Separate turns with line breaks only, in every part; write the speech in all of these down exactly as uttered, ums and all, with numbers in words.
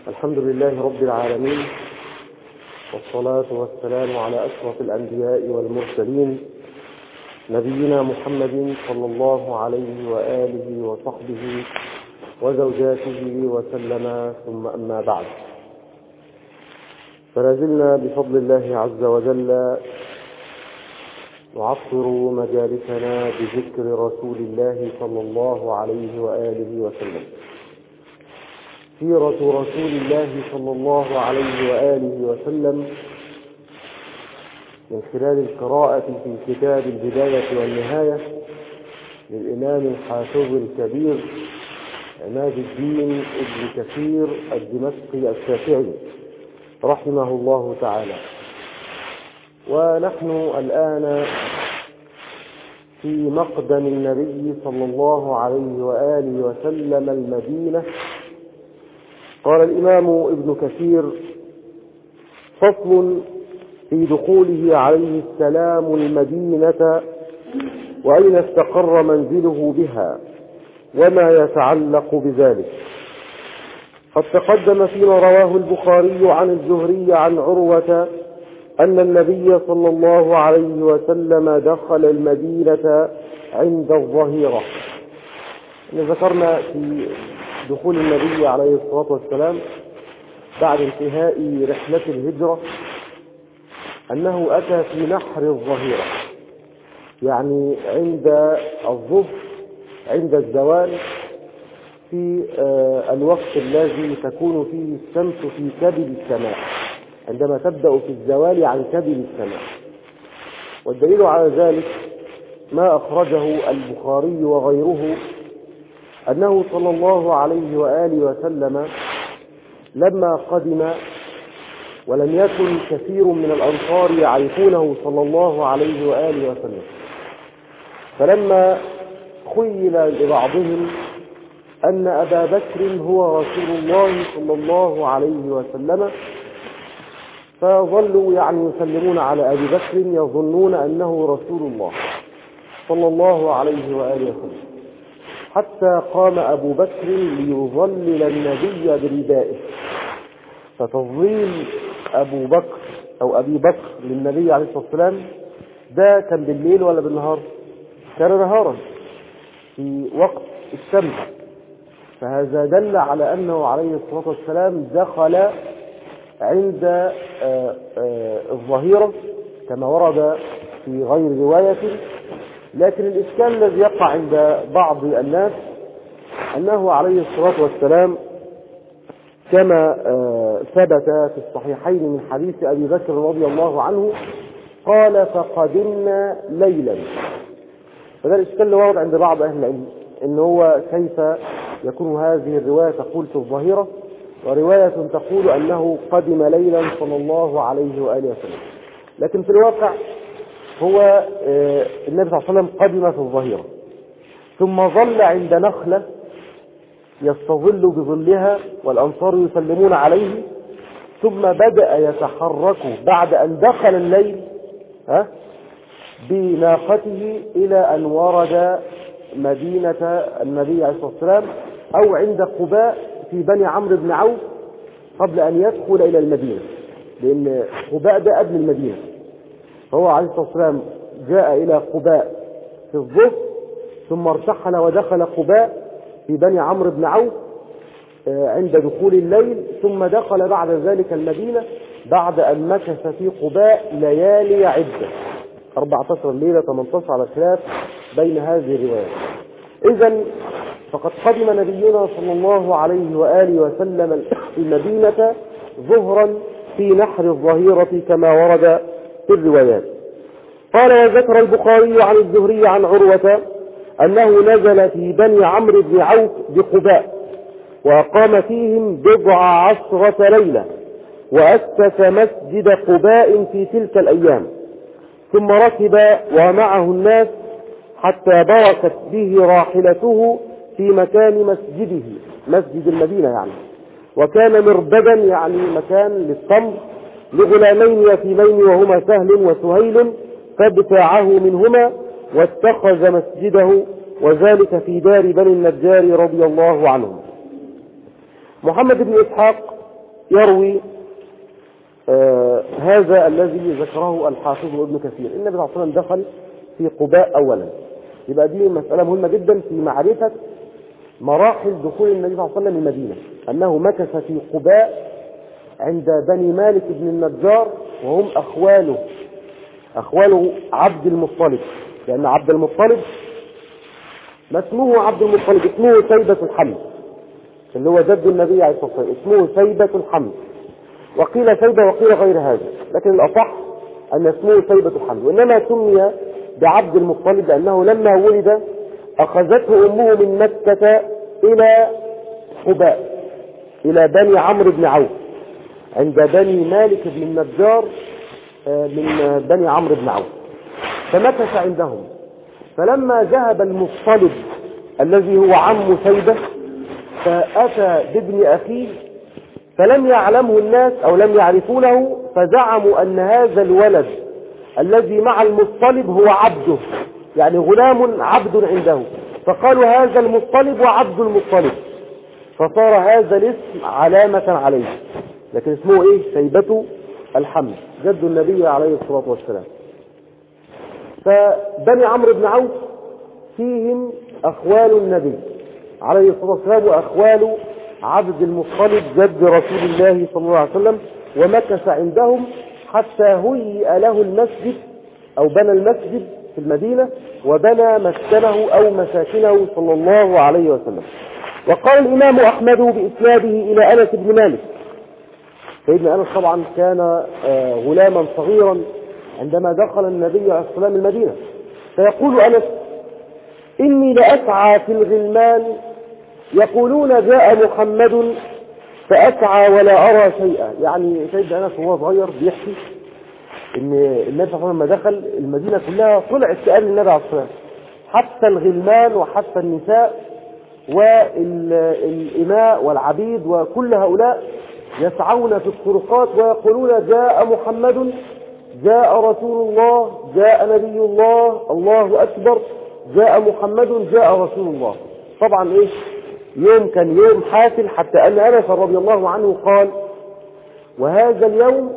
الحمد لله رب العالمين، والصلاة والسلام على أشرف الأنبياء والمرسلين نبينا محمد صلى الله عليه وآله وصحبه وزوجاته وسلم، ثم أما بعد. فلازلنا بفضل الله عز وجل نعطر مجالسنا بذكر رسول الله صلى الله عليه وآله وسلم. سيرة رسول الله صلى الله عليه وآله وسلم من خلال القراءة في كتاب البداية والنهاية للإمام الحافظ الكبير عماد الدين ابن كثير الدمشقي الشافعي رحمه الله تعالى. ونحن الآن في مقدم النبي صلى الله عليه وآله وسلم المدينة. قال الإمام ابن كثير: فصل في دخوله عليه السلام المدينة وأين استقر منزله بها وما يتعلق بذلك. قد تقدم فيما رواه البخاري عن الزهري عن عروة أن النبي صلى الله عليه وسلم دخل المدينة عند الظهيرة. ذكرنا في دخول النبي عليه الصلاة والسلام بعد انتهاء رحلة الهجرة أنه أتى في نحر الظهيرة، يعني عند الظهر عند الزوال، في الوقت الذي تكون فيه الشمس في كبد السماء، عندما تبدأ في الزوال عن كبد السماء. والدليل على ذلك ما أخرجه البخاري وغيره أنه صلى الله عليه وآله وسلم لما قدم ولم يكن كثير من الأنصار يعرفونه صلى الله عليه وآله وسلم، فلما خيل لبعضهم أن أبا بكر هو رسول الله صلى الله عليه وسلم، فظلوا يعني يسلمون على أبي بكر يظنون أنه رسول الله صلى الله عليه وآله وسلم، حتى قام أبو بكر ليظلل النبي بردائه. فتظليل أبو بكر أو أبي بكر للنبي عليه الصلاة والسلام ده كان بالليل ولا بالنهار؟ كان نهارا في وقت الشمس، فهذا دل على أنه عليه الصلاة والسلام دخل عند آآ آآ الظهيرة كما ورد في غير رواية. لكن الإشكال الذي يقع عند بعض الناس أنه عليه الصلاة والسلام كما ثبت في الصحيحين من حديث أبي بكر رضي الله عنه قال: فقدمنا ليلا. فده الإشكال اللي ورد عند بعض أهل العلم، إن هو كيف يكون هذه الرواية تقول في الظهيرة ورواية تقول أنه قدم ليلا صلى الله عليه وآله وسلم. لكن في الواقع هو النبي صلى الله عليه وسلم قدم في الظهيرة، ثم ظل عند نخلة يستظل بظلها والأنصار يسلمون عليه، ثم بدأ يتحرك بعد أن دخل الليل ها بناقته إلى أن ورد مدينة النبي عليه الصلاة والسلام أو عند قباء في بني عمرو بن عوف قبل أن يدخل إلى المدينة، لأن قباء ده قبل المدينة. فهو عليه الصلاة والسلام جاء إلى قباء في الظهر، ثم ارتحل ودخل قباء في بني عمرو بن عوف عند دخول الليل، ثم دخل بعد ذلك المدينة بعد أن مكث في قباء ليالي عدة، أربعة عشر ليلة ثمانية عشر على خلاف بين هذه الروايات. إذن فقد قدم نبينا صلى الله عليه وآله وسلم المدينة ظهرا في نحر الظهيرة كما ورد في الروايات. قال: وذكر البخاري عن الزهري عن عروة أنه نزل في بني عمرو بن عوف بقباء وأقام فيهم بضع عشرة ليلة، وأسس مسجد قباء في تلك الأيام، ثم ركب ومعه الناس حتى بركت به راحلته في مكان مسجده، مسجد المدينة يعني، وكان مربدا يعني مكان للتمر لغلامين يتيمين وهما سهل وسهيل، فابتاعه منهما واتخذ مسجده، وذلك في دار بني النجار رضي الله عنهم. محمد بن إسحاق يروي آه هذا الذي ذكره الحافظ ابن كثير. النبي صلى الله عليه وسلم دخل في قباء أولا. يبقى دي مسألة مهمة جدا في معرفة مراحل دخول النبي صلى الله عليه وسلم المدينة، أنه مكث في قباء عند بني مالك بن النجار، وهم أخواله أخواله عبد المطلب، لأن عبد المطلب ما اسمه عبد المطلب، اسمه سيبة الحمد، اللي هو جد النبي عليه الصلاة والسلام، اسمه سيبة الحمد، وقيل سيبة وقيل غير هذا، لكن الأصح أن اسمه سيبة الحمد. وإنما سمي بعبد المطلب لأنه لما ولد أخذته أمه من مكة إلى قباء، إلى بني عمرو بن عوف، عند بني مالك بن النجار من بني عمرو بن عوف، فمكث عندهم. فلما ذهب المطلب الذي هو عم سيبة فأتى بابن أخيه، فلم يعلمه الناس أو لم يعرفونه، فزعموا أن هذا الولد الذي مع المطلب هو عبده، يعني غلام عبد عنده، فقالوا هذا المطلب وعبد المطلب، فصار هذا الاسم علامة عليه، لكن اسمه ايه؟ سيبة الحمد، جد النبي عليه الصلاة والسلام. فبني عمرو بن عوف فيهم أخوال النبي عليه الصلاة والسلام وأخوال عبد المطلب جد رسول الله صلى الله عليه وسلم، ومكث عندهم حتى هيئ له المسجد أو بنى المسجد في المدينة، وبنى مسكنه أو مساكنه صلى الله عليه وسلم. وقال الإمام أحمد بإسناده إلى أنس بن مالك، سيدنا أنس طبعا كان غلاما صغيرا عندما دخل النبي عليه الصلاة والسلام المدينة، فيقول أنس: إني لأسعى في الغلمان يقولون جاء محمد فأسعى ولا أرى شيئا. يعني سيدنا أنس وهو صغير بيحكي إن النبي صلى الله عليه وسلم لما دخل المدينة كلها طلعت تقابل النبي عليه الصلاة والسلام، حتى الغلمان وحتى النساء والإماء والعبيد وكل هؤلاء يسعون في الطرقات ويقولون جاء محمد، جاء رسول الله، جاء نبي الله، الله أكبر، جاء محمد، جاء رسول الله. طبعا إيه؟ يوم كان يوم حافل، حتى أن أنس رضي الله عنه قال: وهذا اليوم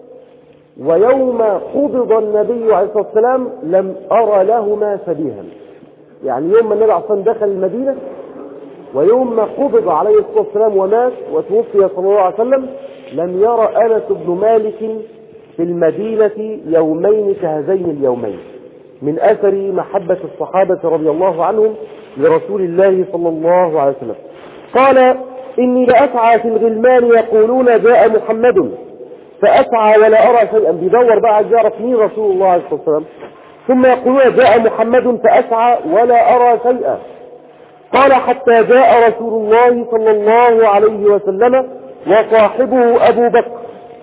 ويوم قبض النبي عليه الصلاة والسلام لم أرى لهما شبيها. يعني يوم ما النبي عليه الصلاة والسلام دخل المدينة ويوم ما قبض عليه الصلاة والسلام ومات وتوفي صلى الله عليه وسلم، لم يرى أنس بن مالك في المدينة يومين كهذين اليومين، من أثر محبة الصحابة رضي الله عنهم لرسول الله صلى الله عليه وسلم. قال: إني لأسعى في الغلمان يقولون جاء محمد فأسعى ولا أرى شيئا، بيدور بقى يعرف مين رسول الله عليه الصلاة والسلام، ثم يقولون جاء محمد فأسعى ولا أرى شيئا. قال: حتى جاء رسول الله صلى الله عليه وسلم وصاحبه أبو بكر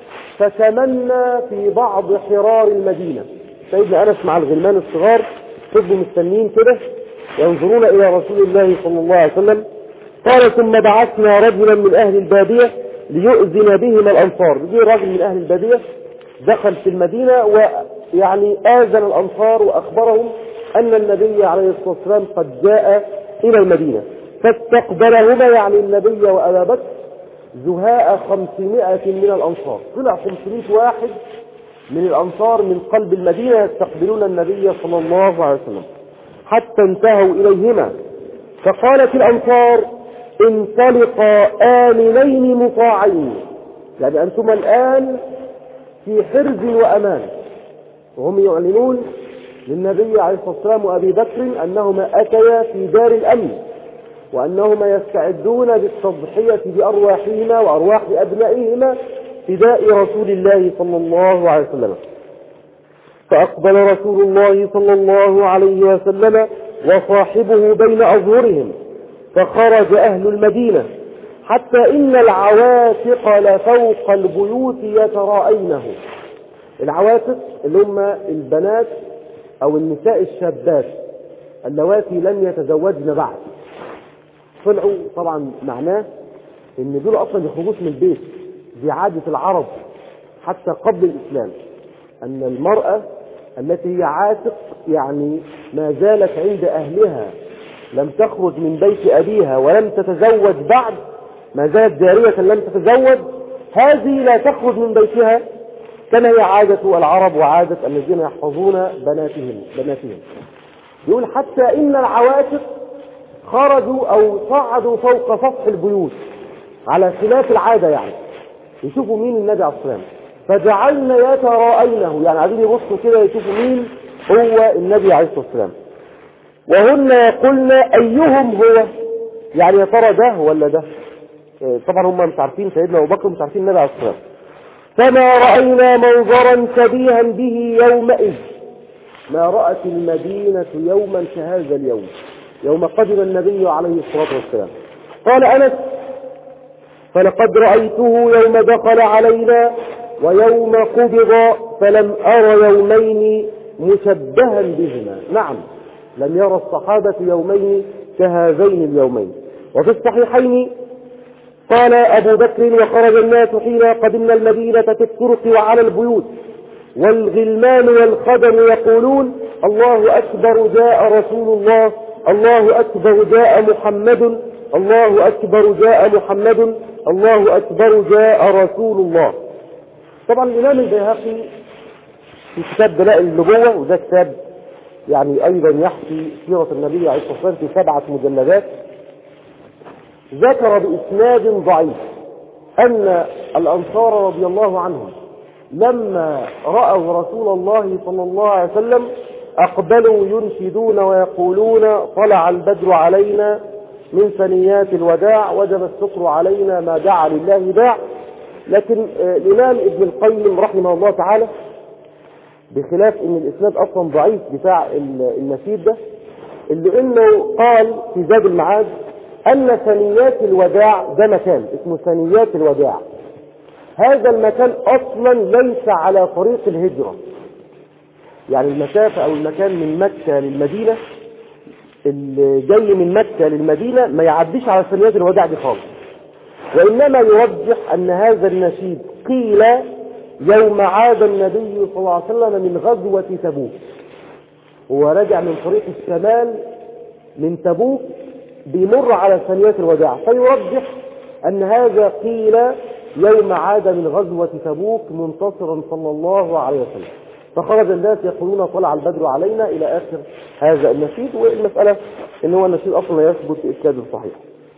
فتمنى في بعض حرار المدينة. سيدنا أنس مع الغلمان الصغار فضلوا مستنين كده ينظرون إلى رسول الله صلى الله عليه وسلم. قال: ثم بعثنا رجلا من أهل البادية ليؤذن بهم الأنصار. يجي راجل من أهل البادية دخل في المدينة ويعني آذن الأنصار وأخبرهم أن النبي عليه الصلاة والسلام قد جاء إلى المدينة، فاستقبلهما يعني النبي وأبا بكر زهاء خمسمائة من الأنصار. طلع خمسمائة واحد من الأنصار من قلب المدينة يستقبلون النبي صلى الله عليه وسلم، حتى انتهوا إليهما. فقالت الأنصار: انطلقا آمنين مطاعين، يعني أنتم الآن في حرز وأمان. وهم يعلنون للنبي عليه الصلاة والسلام وأبي بكر أنهما أتيا في دار الأمن، وأنهما يستعدون بالتضحية بأرواحهما وأرواح أبنائهما فداء رسول الله صلى الله عليه وسلم. فأقبل رسول الله صلى الله عليه وسلم وصاحبه بين أظهرهم، فخرج أهل المدينة حتى إن العواتق لفوق البيوت يتراءينه. العواتق اللي هم البنات أو النساء الشابات اللواتي لم يتزوجن بعد، طلعوا طبعا معناه ان دول اصلا يخرجوش من البيت. دي عادة العرب حتى قبل الاسلام، ان المرأة التي هي عاتق يعني ما زالت عند اهلها، لم تخرج من بيت ابيها ولم تتزوج بعد، ما زالت جارية لم تتزوج، هذه لا تخرج من بيتها كما هي عادة العرب وعادة الذين يحفظون بناتهم بناتهم يقول حتى إن العواتق خرجوا أو صعدوا فوق سطح البيوت على خلاف العادة، يعني يشوفوا مين النبي عليه الصلاة والسلام، فجعلنا يتراءينه، يعني عايزين يبصوا كده يشوفوا مين هو النبي عليه الصلاة والسلام، وهن يقولن أيهم هو، يعني يا ترى ده ولا ده. طبعا هم مش عارفين سيدنا أبو بكر، مش عارفين النبي عليه الصلاة والسلام. فما رأينا منظرا شبيها به يومئذ ما رأت المدينة يوما كهذا اليوم، يوم قدم النبي عليه الصلاة والسلام. قال أنس فلقد رأيته يوم دخل علينا ويوم قبض فلم أر يومين مشبها بهما. نعم، لم يرى الصحابة يومين كهذين اليومين. وفي الصحيحين قال أبو بكر وخرج الناس حين قدمنا المدينة في الطرق وعلى البيوت والغلمان والخدم يقولون الله أكبر جاء رسول الله، الله أكبر جاء محمد، الله أكبر جاء محمد، الله أكبر جاء رسول الله. طبعا الإمام البيهقي في كتاب دلائل النبوة، وده كتاب يعني أيضا يحكي سيرة النبي عليه الصلاة والسلام في سبعة مجلدات، ذكر بإسناد ضعيف أن الأنصار رضي الله عنهم لما رأوا رسول الله صلى الله عليه وسلم أقبلوا ينشدون ويقولون طلع البدر علينا من ثنيات الوداع وجب الشكر علينا ما دعا لله داع. لكن الإمام ابن القيم رحمه الله تعالى بخلاف ان الإسناد أصلا ضعيف بتاع النشيد ده، اللي انه قال في زاد المعاد أن ثنيات الوداع ده مكان اسمه ثنيات الوداع، هذا المكان أصلا ليس على طريق الهجرة، يعني المسافة أو المكان من مكة للمدينة اللي جاي من مكة للمدينة ما يعديش على ثنيات الوداع دي خالص، وإنما يرجح أن هذا النشيد قيل يوم عاد النبي صلى الله عليه وسلم من غزوة تبوك، هو رجع من طريق الشمال من تبوك بيمر على ثنيات الوداع، فيرجح أن هذا قيل يوم عاد من غزوة تبوك منتصرا صلى الله عليه وسلم، فخرج الناس يقولون طلع البدر علينا إلى آخر هذا النشيد. والمسألة إن هو النشيد أصلا لا يثبت إسناد صحيح.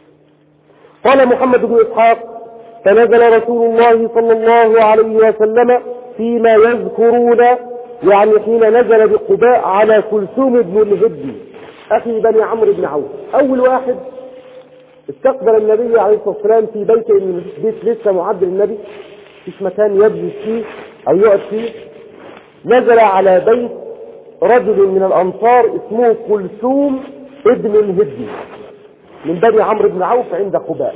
قال محمد بن إسحاق فنزل رسول الله صلى الله عليه وسلم فيما يذكرون، يعني حين نزل بقباء على كلثوم بن الهدي أخي بني عمرو بن عوف، أول واحد استقبل النبي عليه الصلاة والسلام في بيته، من بيت لسه معد للنبي مفيش مكان يجلس فيه أو يقعد فيه، نزل على بيت رجل من الأنصار اسمه كلثوم ابن الهدي من بني عمرو بن عوف عند قباء.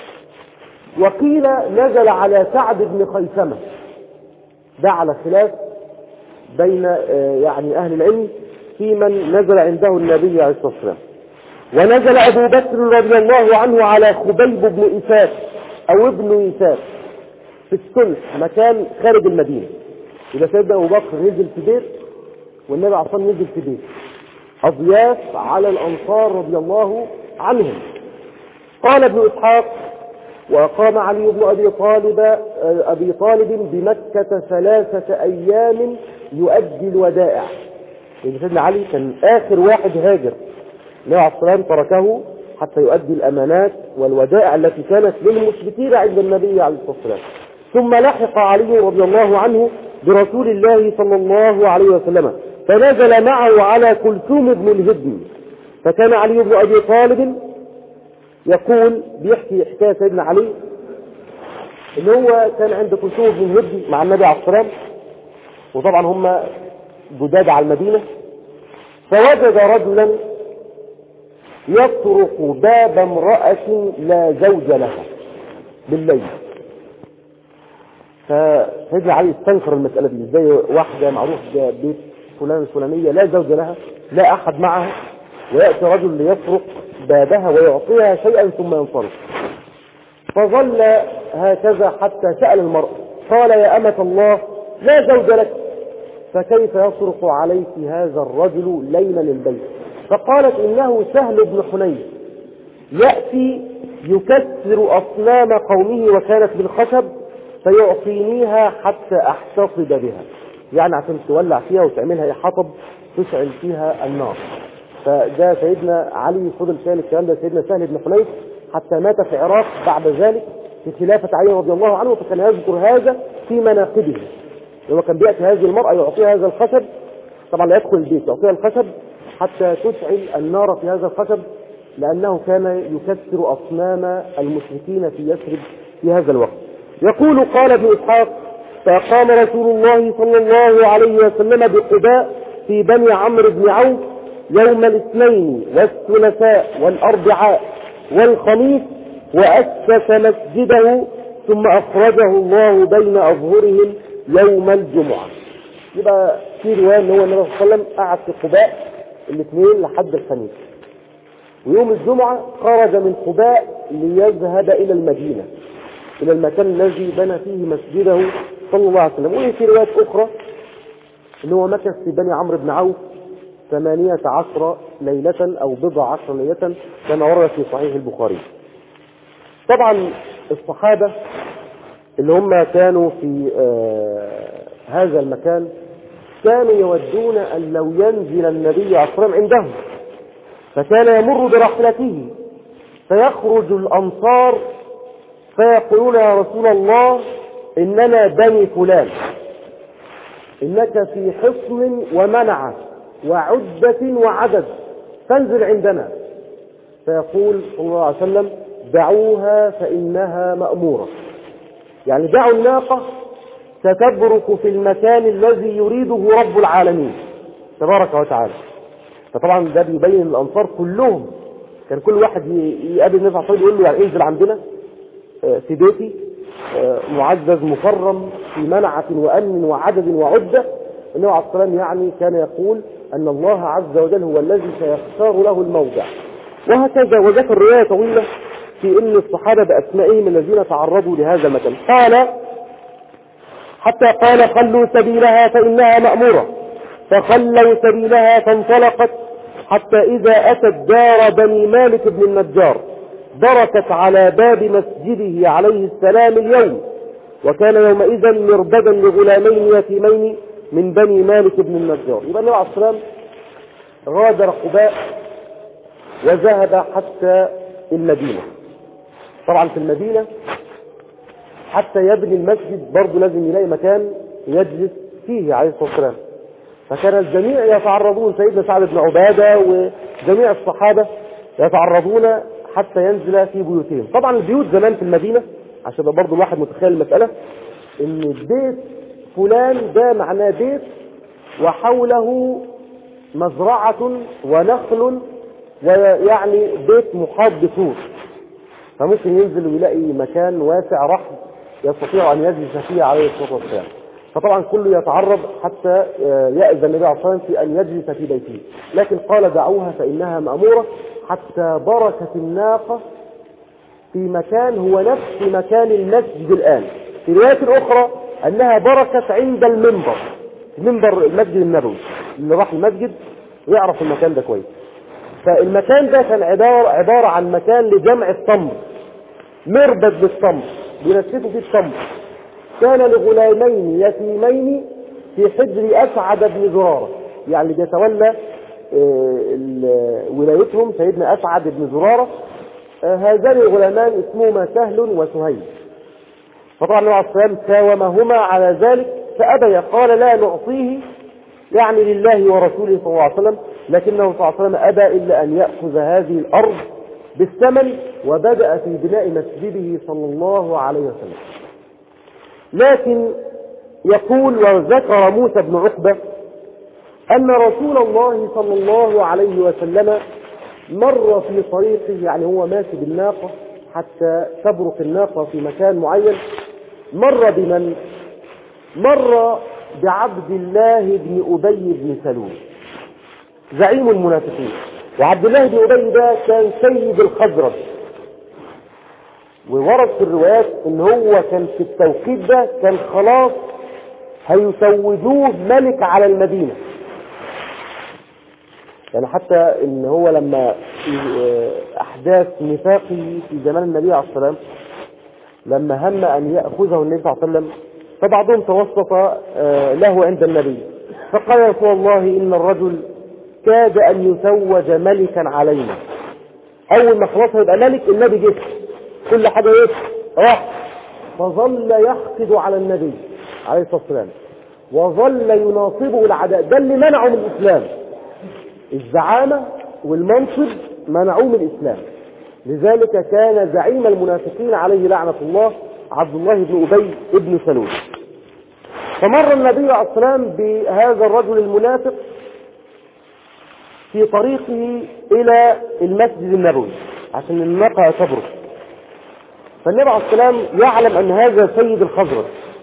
وقيل نزل على سعد بن خيثمة، ده على خلاف بين يعني أهل العلم في من نزل عنده النبي عليه الصلاة والسلام. ونزل أبو بكر رضي الله عنه على خبيب بن إساف أو ابن إساف في السلح، مكان خارج المدينة. إذا سيدنا أبو بكر نزل في بيت والنبي عليه الصلاة والسلام نزل في بيت، أضياف على الأنصار رضي الله عنهم. قال ابن إسحاق وأقام علي بن أبي طالب أبي طالب بمكة ثلاثة أيام يؤدي الودائع، يعني سيدنا علي كان آخر واحد هاجر، النبي عليه الصلاة والسلام تركه حتى يؤدي الأمانات والودائع التي كانت للمشركين عند النبي عليه الصلاة والسلام. ثم لحق علي رضي الله عنه برسول الله صلى الله عليه وسلم فنزل معه على كلثوم بن الهدي. فكان علي بن أبي طالب يقول بيحكي حكاية سيدنا علي ان هو كان عند كلثوم بن الهدي مع النبي عليه الصلاة والسلام، وطبعا هم جداد على المدينة، فوجد رجلا يطرق باب امرأة لا زوج لها بالليل. فسيدنا علي استنكر المسألة دي، ازاي واحدة معروف بيت فلان الفلانية لا زوج لها لا أحد معها ويأتي رجل ليطرق بابها ويعطيها شيئا ثم ينصرف. فظل هكذا حتى سأل المرأة قال يا أمة الله لا زوج لك، فكيف يطرق عليك هذا الرجل ليلا البيت؟ فقالت إنه سهل بن حنيف يأتي يكسر أصنام قومه وكانت بالخشب فيعطينيها حتى احتصب بها، يعني عشان تولع فيها وتعملها حطب تشعل فيها النار. فده سيدنا علي فضل شايل الكلام ده سيدنا سهل بن حنيف حتى مات في العراق بعد ذلك في خلافة علي رضي الله عنه، فكان يذكر هذا في مناقبه. هو كان بيأتي هذه المرأة يعطيها هذا الخشب، طبعا لا يدخل البيت، يعطيها الخشب حتى تشعل النار في هذا الخشب، لأنه كان يكسر أصنام المشركين في يثرب في هذا الوقت. يقول قال ابن إسحاق: فقام رسول الله صلى الله عليه وسلم بقباء في بني عمرو بن عوف يوم الاثنين والثلاثاء والأربعاء والخميس، وأسس مسجده، ثم أخرجه الله بين أظهرهم يوم الجمعة. يبقى في رواية أن هو النبي صلى الله عليه وسلم قعد في قباء الاثنين لحد الخميس، ويوم الجمعة خرج من قباء ليذهب إلى المدينة، إلى المكان الذي بنى فيه مسجده صلى الله عليه وسلم. وفي روايات أخرى أنه هو مكث في بني عمرو بن عوف ثمانية عشر ليلة أو بضع عشر ليلة كما ورد في صحيح البخاري. طبعا الصحابة اللي هم كانوا في آه هذا المكان كانوا يودون أن لو ينزل النبي عليه الصلاة والسلام عندهم، فكان يمر برحلته فيخرج الأنصار فيقولون: يا رسول الله، إننا بني فلان، إنك في حصن ومنعة وعدة وعدد، فانزل عندنا. فيقول صلى الله عليه وسلم: دعوها فإنها مأمورة، يعني دعوا الناقة ستبرك في المكان الذي يريده رب العالمين تبارك وتعالى. فطبعا ده بيبين الأنصار كلهم، كان كل واحد يقابل النبي صلى الله عليه وسلم يقول له: يعني انزل عندنا في بيتي معزز مكرم في منعة وأمن وعدد وعدة. النبي عليه الصلاة والسلام يعني كان يقول أن الله عز وجل هو الذي سيختار له الموضع. وهكذا وجاءت الرواية طويلة في أن الصحابة بأسمائهم الذين تعرضوا لهذا المكان. قال: حتى قال: خلوا سبيلها فإنها مأمورة، فخلوا سبيلها فانطلقت حتى إذا أتت دار بني مالك بن النجار بركت على باب مسجده عليه السلام اليوم، وكان يومئذ مربدا لغلامين يتيمين من بني مالك بن النجار. يبقى النبي عليه الصلاة والسلام غادر قباء وذهب حتى المدينة. طبعا في المدينة حتى يبني المسجد برضه لازم يلاقي مكان يجلس فيه عليه الصلاة والسلام، فكان الجميع يتعرضون، سيدنا سعد بن عبادة وجميع الصحابة يتعرضون حتى ينزل في بيوتهم. طبعا البيوت زمان في المدينة عشان برضه الواحد متخيل المسألة ان بيت فلان ده معناه بيت وحوله مزرعة ونخل، ويعني بيت محاط بسور، فممكن ينزل ويلاقي مكان واسع رحب يستطيع ان يجلس فيه عليه الصلاة والسلام. فطبعا كله يتعرض حتى يأذن النبي عليه الصلاة والسلام في ان يجلس في بيته، لكن قال: دعوها فإنها مأمورة، حتى بركت الناقة في مكان هو نفس مكان المسجد الآن. في رواية أخرى أنها بركت عند المنبر، منبر المسجد النبوي، اللي راح المسجد يعرف المكان ده كويس. فالمكان ده كان عبارة, عبارة عن مكان لجمع التمر، مربد للتمر بينسفوا فيه التمر. كان لغلامين يتيمين في حجر أسعد بن زرارة، يعني بيتولى ولايتهم سيدنا أسعد بن زرارة. هذان الغلامان اسمهما سهل وسهيل. فطبعا النبي عليه الصلاة والسلام ساومهما على ذلك فأبيا، قال: لا نعطيه، يعني لله ورسوله صلى الله عليه وسلم، لكنه صلى الله عليه وسلم أبى إلا أن يأخذ هذه الأرض بالثمن، وبدأ في بناء مسجده صلى الله عليه وسلم. لكن يقول وذكر موسى بن عقبة أن رسول الله صلى الله عليه وسلم مر في طريقه، يعني هو ماشي بالناقة حتى تبرك الناقة في مكان معين، مر بمن؟ مر بعبد الله بن أبي بن سلول زعيم المنافقين. وعبد الله بن أبي ده كان سيد الخزرج، وورد في الروايات ان هو كان في التوقيت ده كان خلاص هيسودوه ملك على المدينة. يعني حتى ان هو لما في احداث نفاقه في زمان النبي عليه الصلاة والسلام لما هم أن يأخذه النبي صلى الله عليه وسلم، فبعضهم توسط له عند النبي فقال يا رسول الله إن الرجل كاد أن يزوج ملكا علينا. أول ما خلاص هيبقى ملك النبي جه كل حاجة ايه راح، فظل يحقد على النبي عليه الصلاة والسلام وظل يناصبه العداء. ده اللي منعه من الإسلام، الزعامة والمنصب منعوه من الإسلام. لذلك كان زعيم المنافقين عليه لعنة الله عبد الله بن أبي بن سلول. فمر النبي عليه الصلاة والسلام بهذا الرجل المنافق في طريقه إلى المسجد النبوي عشان الناقة تبرك، فالنبي عليه الصلاة والسلام يعلم أن هذا سيد الخزرج،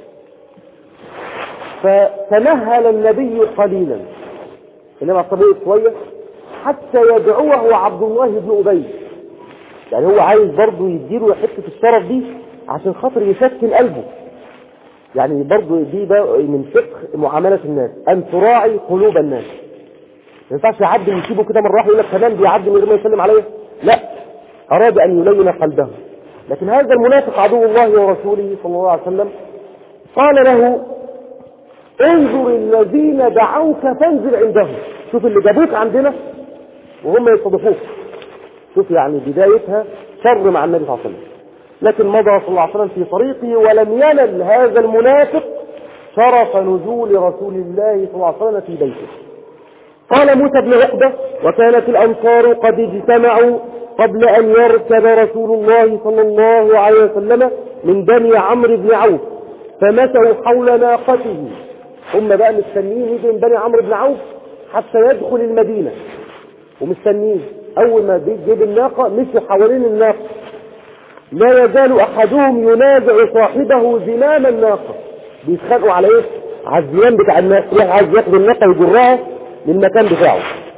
فتمهل النبي قليلا، النبي عليه الصلاة والسلام شوية حتى يدعوه عبد الله بن أبي، يعني هو عايز برضه يديله حتة الشرف دي عشان خاطر يسكن قلبه. يعني برضه دي بقى من فقه معاملة الناس أن تراعي قلوب الناس. ما ينفعش يعدي ويسيبه كده مرة واحدة يقول لك كمان بيعدي من غير ما يسلم عليه، لا، أراد أن يلين قلبه. لكن هذا المنافق عدو الله ورسوله صلى الله عليه وسلم قال له انظر الذين دعوك فانزل عندهم. شوف اللي جابوك عندنا وهم يستضيفوك. شوف يعني بدايتها شر مع النبي صلى الله عليه وسلم. لكن مضى صلى الله عليه وسلم في طريقه ولم ينل هذا المنافق شرف نزول رسول الله صلى الله عليه وسلم في بيته. قال موسى بن عقبة وكانت الأنصار قد اجتمعوا قبل أن يركب رسول الله صلى الله عليه وسلم من بني عمرو بن عوف فمسوا حول ناقته. هم بقى مستنيين يجي من بني عمرو بن عوف حتى يدخل المدينة ومستنيين. أول ما بيجيب الناقة مشوا حوالين الناقة، لا يزال أحدهم ينازع صاحبه زمام الناقة، بيتخانقوا على إيه؟ على الزمام بتاع الناقة، يروح عايز ياخد الناقة ويجرها للمكان بتاعه.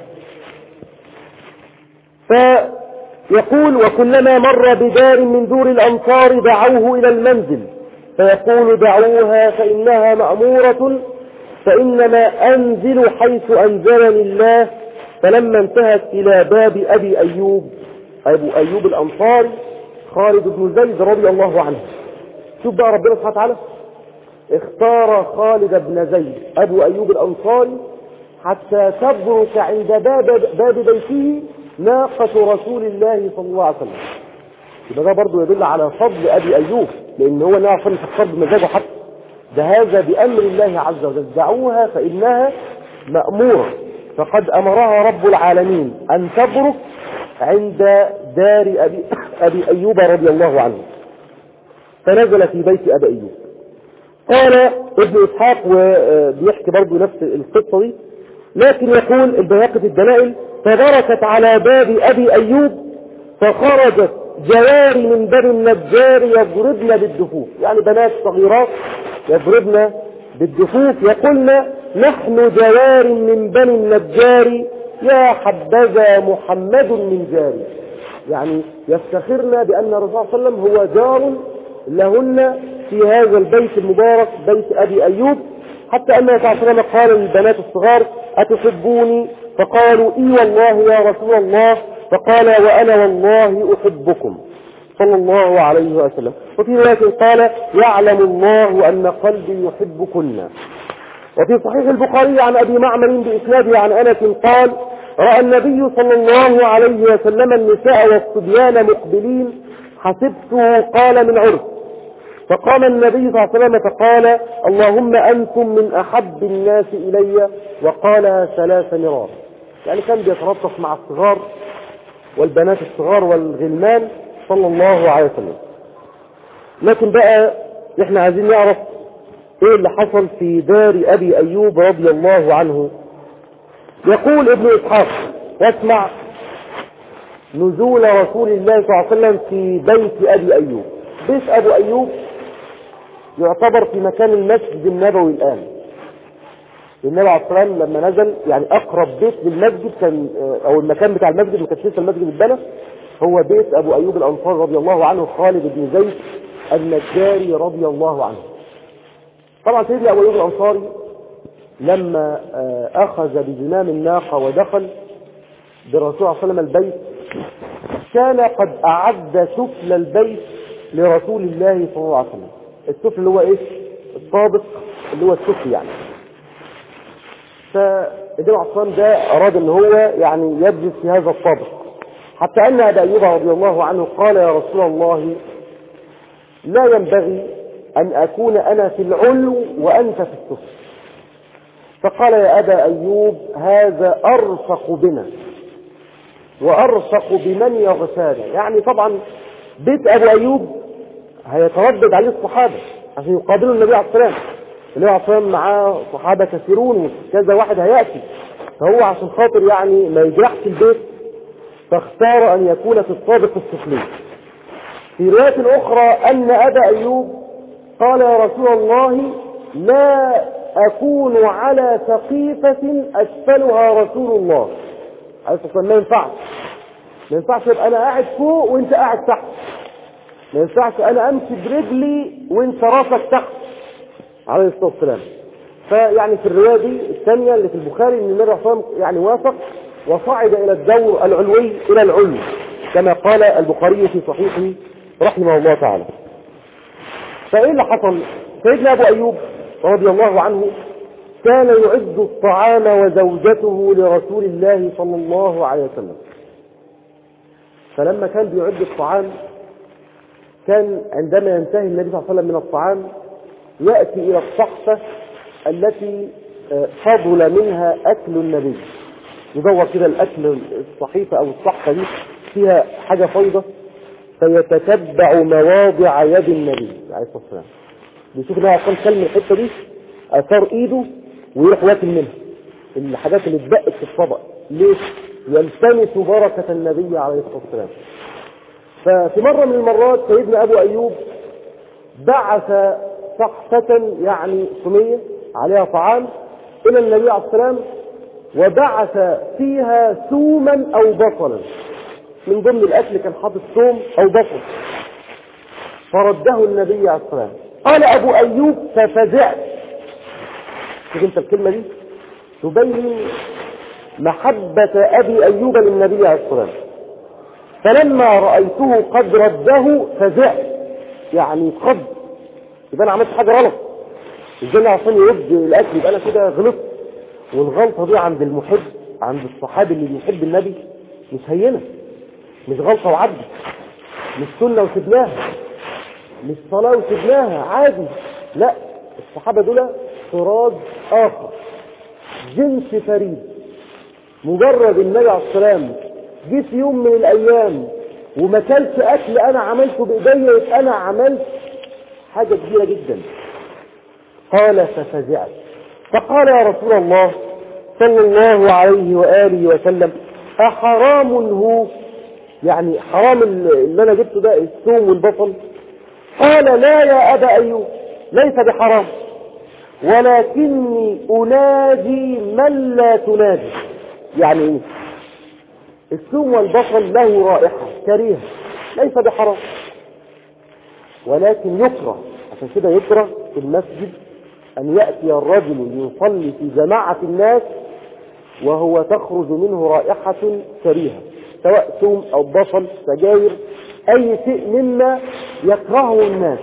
فيقول وكلما مر بدار من دور الأنصار دعوه إلى المنزل فيقول دعوها فإنها مأمورة فإنما أنزل حيث أنزلني الله. فلما انتهت إلى باب أبي أيوب أبو أيوب الأنصاري خالد بن زيد رضي الله عنه، شوف بقى ربنا سبحانه وتعالى اختار خالد بن زيد أبو أيوب الأنصاري حتى تبرك عند باب, باب بيته ناقة رسول الله صلى الله عليه وسلم. يبقى ده برضه يدل على فضل أبي أيوب، لأن هو ناقة فكر بمزاجه حتى ده هذا بأمر الله عز وجل. دعوها فإنها مأمورة، فقد أمرها رب العالمين أن تبرك عند دار أبي, أبي أيوب رضي الله عنه. فنزل في بيت أبي أيوب. قال ابن إسحاق وبيحكي برضه نفس القصة دي، لكن يقول البيهقي في الدلائل فبركت على باب أبي أيوب فخرجت جواري من بني النجار يضربن بالدفوف، يعني بنات صغيرات يضربن بالدفوف يقولن نحن جوار من بني النجار يا حبذا محمد من جاري، يعني يفتخرن بأن الرسول صلى الله عليه وسلم هو جار لهن في هذا البيت المبارك بيت أبي أيوب. حتى أنه صلى الله عليه وسلم قال للبنات الصغار أتحبوني؟ فقالوا إي والله يا رسول الله. فقال وأنا والله أحبكم صلى الله عليه وسلم. وفي رواية قال يعلم الله أن قلبي يحبكن. وفي صحيح البخاري عن أبي معمر بإسناده عن أنس قال رأى النبي صلى الله عليه وسلم النساء والصبيان مقبلين حسبته قال من عرف، فقام النبي صلى الله عليه وسلم فقال اللهم أنتم من أحب الناس إلي، وقال ثلاث مرات. يعني كان بيترطف مع الصغار والبنات الصغار والغلمان صلى الله عليه وسلم. لكن بقى احنا عايزين نعرف ايه اللي حصل في دار أبي أيوب رضي الله عنه. يقول ابن إسحاق واسمع نزول رسول الله صلى الله عليه وسلم في بيت أبي أيوب. بيت أبو أيوب يعتبر في مكان المسجد النبوي الآن. النبي عليه الصلاة والسلام لما نزل يعني أقرب بيت للمسجد كان أو المكان بتاع المسجد ما كانش لسه المسجد اتبنى، هو بيت أبو أيوب الأنصاري رضي الله عنه خالد بن زيد النجاري رضي الله عنه. طبعا سيدنا أبو أيوب الأنصاري لما أخذ بزمام الناقة ودخل بالرسول صلى الله عليه وسلم البيت كان قد أعد سفل البيت لرسول الله صلى الله عليه وسلم. السفل اللي هو ايه؟ الطابق اللي هو السفل يعني. فالنبي عليه الصلاة ده أراد أن هو يعني يجلس في هذا الطابق، حتى أن أبا أيوب رضي الله عنه قال يا رسول الله لا ينبغي أن أكون أنا في العلو وأنت في السفل. فقال يا أبا أيوب هذا أرفق بنا وأرفق بمن يغشانا. يعني طبعا بيت أبو أيوب هيتردد عليه الصحابة عشان يقابلوا النبي عليه الصلاة والسلام. النبي عليه الصلاة والسلام معاه صحابة كثيرون وكذا واحد هيأتي، فهو عشان خاطر يعني ما يجرحش البيت فاختار أن يكون في الطابق السفلي. في رواية أخرى أن أبا أيوب قال يا رسول الله لا أكون على سقيفة أسفلها رسول الله عليه الصلاة والسلام. ما ينفعش ما ينفعش يبقى أنا قاعد فوق وأنت قاعد تحت، ما ينفعش أنا أمشي برجلي وأنت راسك تحت عليه الصلاة والسلام. فيعني في الرواية دي الثانية اللي في البخاري أن النبي صلى الله عليه وسلم يعني وافق وصعد إلى الدور العلوي إلى العلو كما قال البخاري في صحيحه رحمه الله تعالى. فإيه اللي حصل؟ سيدنا أبو أيوب رضي الله عنه كان يعد الطعام وزوجته لرسول الله صلى الله عليه وسلم. فلما كان بيعد الطعام كان عندما ينتهي النبي صلى الله عليه وسلم من الطعام يأتي إلى الصحفة التي فضل منها أكل النبي، يدور كده الأكل الصحيفة أو الصحفة دي فيها حاجة فيضة فيتتبع مواضع يد النبي عليه الصلاة والسلام. بيشوف انها عشان كلمة الحتة دي أثار إيده ويروح واكل منها الحاجات اللي اتبقت في الطبق. ليه؟ يلتمس بركة النبي عليه الصلاة والسلام. ففي مرة من المرات سيدنا أبو أيوب بعث صحفة يعني صينية عليها طعام إلى النبي عليه الصلاة والسلام وبعث فيها ثوما أو بصلا. من ضمن الأكل كان حاطط ثوم أو بصل، فرده النبي عليه الصلاة والسلام. قال أبو أيوب ففزعت. شوف انت الكلمة دي تبين محبة أبي أيوب للنبي عليه الصلاة والسلام. فلما رأيته قد رده فزعت، يعني قد يبقى أنا عملت حاجة غلط. ازاي عشان يرد الأكل يبقى أنا كده غلطت. والغلطة دي عند المحب عند الصحابي اللي بيحب النبي مش هينة، مش غلطة وعدت، مش سنة وسبناها، مش صلاة وسبناها عادي. لا، الصحابة دول طراز آخر، جنس فريد. مجرد النبي عليه الصلاة والسلام جه في يوم من الأيام وما كلش أكل أنا عملته بإيديا يبقى أنا عملت حاجة كبيرة جدا. قال ففزعت. فقال يا رسول الله صلى الله عليه وآله وسلم أحرام هو؟ يعني حرام اللي أنا جبته ده الثوم والبصل؟ قال لا يا أبا أيوب ليس بحرام، ولكني أنادي من لا تنادي. يعني إيه؟ الثوم والبصل له رائحة كريهة ليس بحرام، ولكن يكره. عشان كده يكره في المسجد أن يأتي الرجل يصلي في جماعة الناس وهو تخرج منه رائحة كريهة، سواء ثوم أو بصل سجاير أي شيء مما يكرهه الناس.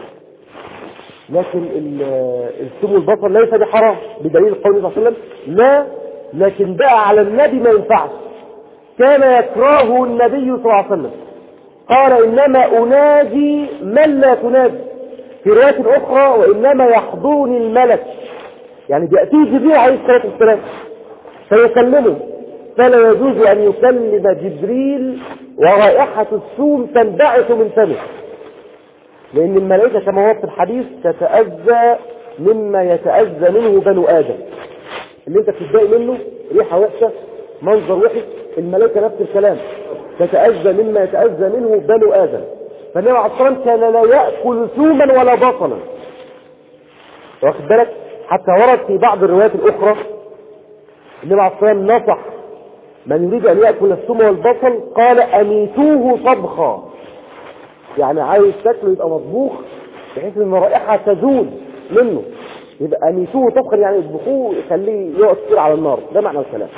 لكن الثوم والبصل ليس بحرام بدليل قوله صلى الله عليه وسلم لا، لكن بقى على النبي ما ينفعش، كان يكرهه النبي صلى الله عليه وسلم. قال إنما أنادي من لا تنادي. في رواية أخرى وإنما يحضرني الملك، يعني بيأتيه جبريل عليه الصلاة والسلام فيكلمه، فلا يجوز أن يكلم جبريل ورائحة الثوم تنبعث من فمه، لأن الملائكة كما هو في الحديث تتأذى مما يتأذى منه بنو آدم. اللي انت بتتضايق منه ريحة وحشة منظر وحش، الملائكة نفس الكلام تتأذى مما يتأذى منه بنو آدم. فالنبي عليه الصلاة والسلام كان لا يأكل ثوما ولا بصلا، واخد بالك؟ حتى ورد في بعض الروايات الأخرى النبي عليه الصلاة والسلام نصح من يريد أن يأكل الثوم والبصل قال أميتوه طبخا، يعني عايز تاكله يبقى مطبوخ بحيث ان الرائحة تزول منه، يبقى أميتوه طبخا يعني يطبخوه يخليه يقعد كتير على النار، ده معنى الكلام.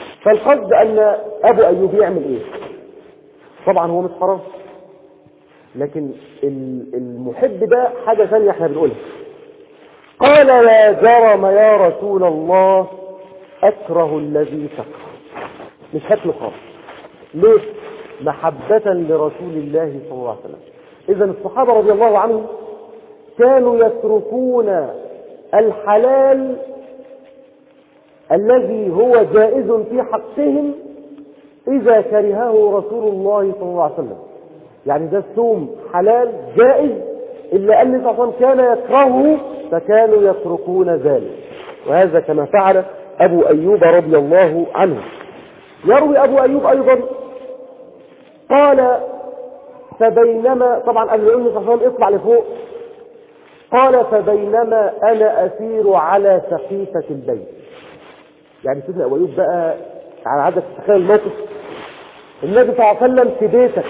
فالقصد أن أبو أيوب يعمل إيه؟ طبعا هو مش حرام، لكن المحب ده حاجة ثانية احنا بنقولها. قال لا جرم يا رسول الله أكره الذي تكره، مش هتله خالص. ليه؟ محبة لرسول الله صلى الله عليه وسلم. إذن الصحابة رضي الله عنهم كانوا يتركون الحلال الذي هو جائز في حقهم إذا كرهه رسول الله صلى الله عليه وسلم. يعني ده الصوم حلال جائز، إلا أن النبي صلى الله عليه وسلم كان يكرهه فكانوا يتركون ذلك. وهذا كما فعل أبو أيوب رضي الله عنه. يروي أبو أيوب أيضا قال فبينما، طبعا قبل النبي صلى الله عليه وسلم اطلع لفوق، قال فبينما أنا أسير على سقيفة البيت. يعني سيدنا أبو أيوب بقى، على عادة تتخيل الموقف، النبي صلى الله عليه وسلم في بيتك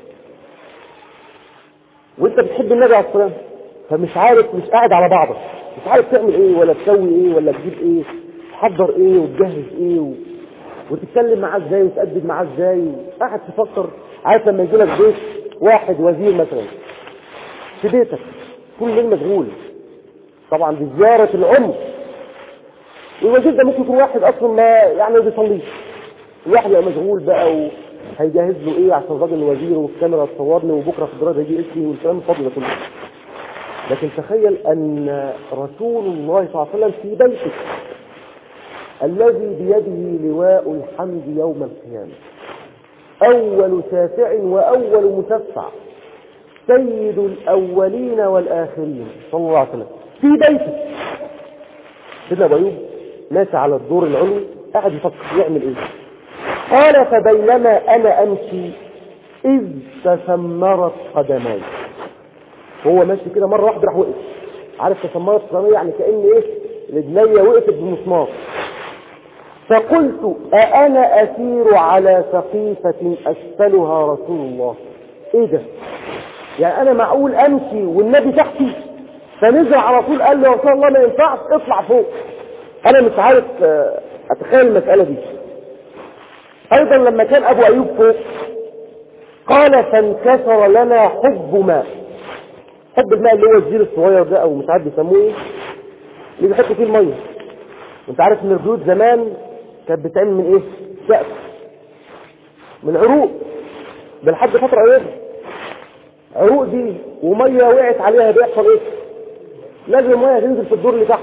وانت بتحب النبي عليه الصلاة والسلام، فمش عارف، مش قاعد على بعضك، مش عارف تعمل ايه ولا تسوي ايه ولا تجيب ايه، تحضر ايه وتجهز ايه و... وتتكلم معاه ازاي وتأدب معاه ازاي، قاعد تفكر. عارف لما يجي لك بيت واحد وزير مثلا في بيتك كل يوم مشغول، طبعا بزيارة العمر، والوزير ده ممكن يكون واحد اصلا ما يعني ما بيصليش، الواحد يبقى مشغول بقى وهيجهز له ايه عشان الراجل الوزير والكاميرا تصورني وبكره في الجرايد هيجي اسمي والكلام الفاضي ده كله. لكن تخيل ان رسول الله صلى الله عليه وسلم في بيتك الذي بيده لواء الحمد يوم القيامة، أول شافع وأول مشفع، سيد الأولين والآخرين صلى الله عليه وسلم في بيته. سيدنا أبو أيوب ماشي على الدور العلوي قاعد يفكر يعمل إيه. قال فبينما أنا أمشي إذ تسمرت قدماي. هو ماشي كده مرة واحدة راح وقف. عارف تسمرت قدماي يعني كأن إيه، رجلي وقفت بمسمار. فقلت أأنا أسير على سقيفة أسفلها رسول الله. إيه ده؟ يعني أنا معقول أمشي والنبي تحتي؟ فنزل على طول قال له رسول الله ما ينفعش اطلع فوق. أنا مش عارف أتخيل المسألة دي. أيضا لما كان أبو أيوب فوق قال فانكسر لنا حب ماء. حب الماء اللي هو الزير الصغير ده أو مش عارف بيسموه إيه، اللي بيحطوا فيه المية. وانت عارف ان البيوت زمان كانت بتعمل من ايه؟ سقف من عروق، ده لحد فتره قريبه. عروق دي وميه وقعت عليها بيحصل ايه؟ لازم الميه تنزل في الدور اللي تحت.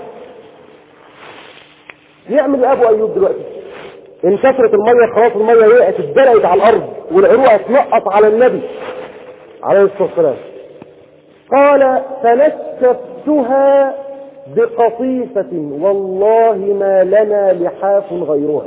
يعمل ابو ايوب دلوقتي انكسرت الميه، خلاص الميه وقعت اتدلقت على الارض والعروق اتنقط على النبي عليه الصلاه والسلام. قال فنشفتها بقطيفة والله ما لنا لحاف غيرها.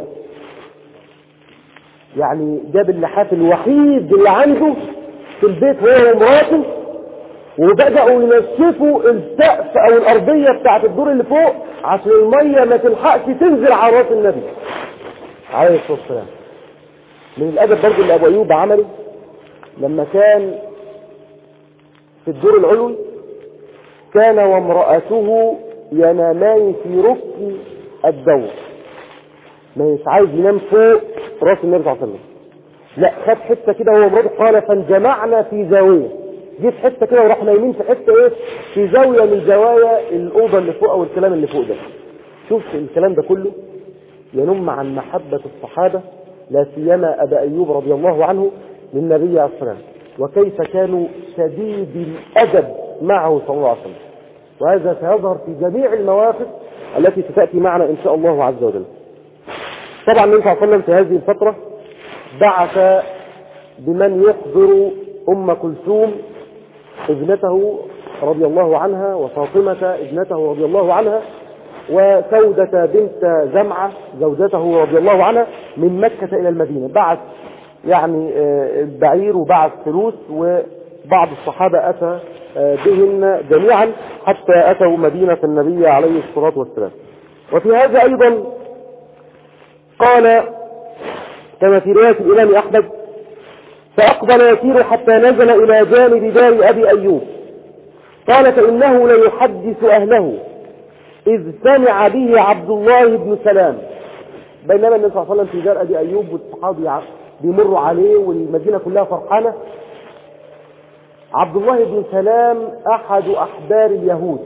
يعني جاب اللحاف الوحيد اللي عنده في البيت هو ومراته، وبدأوا ينشفوا السقف او الارضية بتاعت الدور اللي فوق عشان المية ما تلحقش تنزل على راس النبي عليه الصلاة والسلام. من الادب برضه اللي ابو ايوب عمله لما كان في الدور العلوي كان وامرأته ينامان في ركن الدور، مش عايز ينام فوق راس النبي صلى الله عليه وسلم، لا خد حته كده هو ومراته. قال فانجمعنا في زاويه، جيت حته كده وراح نايمين في حته ايه، في زاويه من زوايا الاوضه اللي فوق او الكلام اللي فوق ده. شوف الكلام ده كله ينم عن محبه الصحابه لا سيما ابا ايوب رضي الله عنه للنبي عليه الصلاه والسلام، وكيف كانوا شديد الادب معه صلى الله عليه وسلم. وهذا سيظهر في جميع المواقف التي ستأتي معنا إن شاء الله عز وجل. طبعا النبي صلى الله عليه وسلم في هذه الفترة بعث بمن يحضر أم كلثوم ابنته رضي الله عنها، وفاطمة ابنته رضي الله عنها، وسودة بنت زمعة زوجته رضي الله عنها من مكة إلى المدينة. بعث يعني البعير وبعث فلوس، وبعض الصحابة أتى بهن جميعا حتى أتوا مدينة النبي عليه الصلاة والسلام. وفي هذا أيضا قال كما في رواية الإمام أحمد فأقبل يسير حتى نزل إلى جانب دار أبي أيوب، قال فإنه ليحدث أهله إذ سمع به عبد الله بن سلام. بينما النبي صلى الله عليه وسلم في دار أبي أيوب والصحابة بيمروا عليه والمدينة كلها فرحانة، عبد الله بن سلام أحد أحبار اليهود،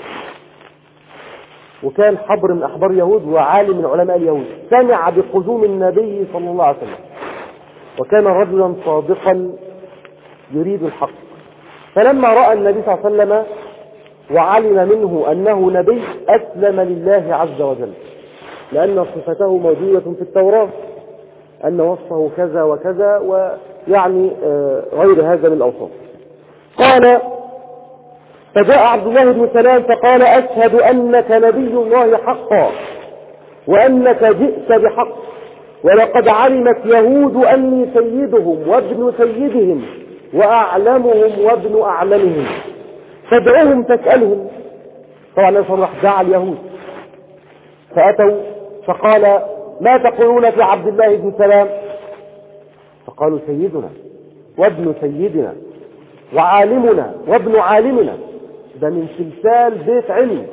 وكان حبر من أحبار اليهود وعالم من علماء اليهود، سمع بقدوم النبي صلى الله عليه وسلم، وكان رجلا صادقا يريد الحق. فلما رأى النبي صلى الله عليه وسلم وعلم منه أنه نبي أسلم لله عز وجل، لأن صفته موجودة في التوراة أن وصفه كذا وكذا، ويعني غير هذا من الأوصاف. قال: فجاء عبد الله بن سلام فقال: أشهد أنك نبي الله حقا، وأنك جئت بحق، ولقد علمت يهود أني سيدهم وابن سيدهم وأعلمهم وابن أعلمهم، فادعوهم تسألهم. طبعا صرح دعا اليهود، فأتوا فقال: ما تقولون في عبد الله بن سلام؟ فقالوا: سيدنا وابن سيدنا وعالمنا وابن عالمنا، ده من سلسال بيت علم.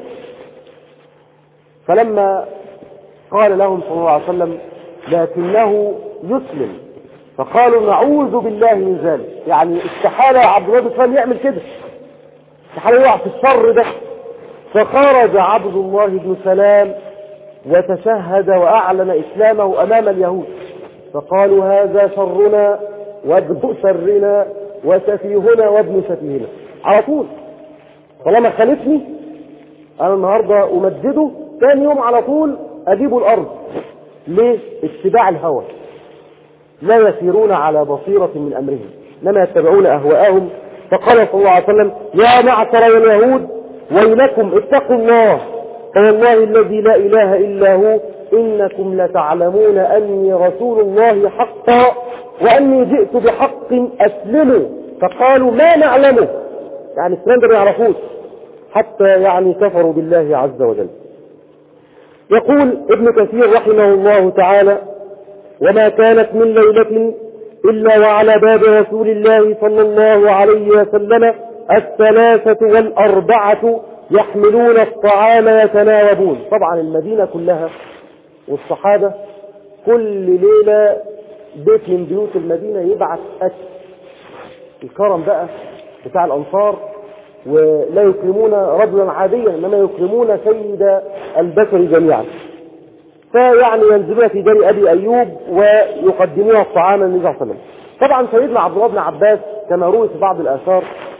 فلما قال لهم صلى الله عليه وسلم: لكنه يسلم، فقالوا: نعوذ بالله من ذلك، يعني استحالة عبد الله بن سلام يعمل كده، استحالة يقع في الشر ده. فخرج عبد الله بن سلام وتشهد وأعلن إسلامه أمام اليهود، فقالوا: هذا شرنا وابن شرنا وسفيهنا وابن سفيهنا. على طول طالما خالفني أنا النهاردة أمجده، ثاني يوم على طول أجيب الأرض. ليه؟ اتباع الهوى، لا يسيرون على بصيرة من أمرهم، إنما يتبعون أهواءهم. فقال صلى الله عليه وسلم: يا معشر اليهود ويلكم، اتقوا الله، فوالله الذي لا إله إلا هو إنكم لتعلمون أني رسول الله حقا، وأني جئت بحق أسلموا. فقالوا: ما نعلمه، يعني الكلام ده ما يعرفوش، حتى يعني كفروا بالله عز وجل. يقول ابن كثير رحمه الله تعالى: وما كانت من ليلة إلا وعلى باب رسول الله صلى الله عليه وسلم الثلاثة والأربعة يحملون الطعام يتناوبون. طبعا المدينة كلها والصحابة كل ليلة بيت من بيوت المدينة يبعث أكل، الكرم بقى بتاع الأنصار، ولا يكرمون رجلا عاديا إنما يكرمون سيد البشر جميعا. فيعني ينزلون في دار أبي أيوب ويقدمون الطعام للنبي صلى الله عليه وسلم. طبعا سيدنا عبد الله بن عباس كما روي في بعض الآثار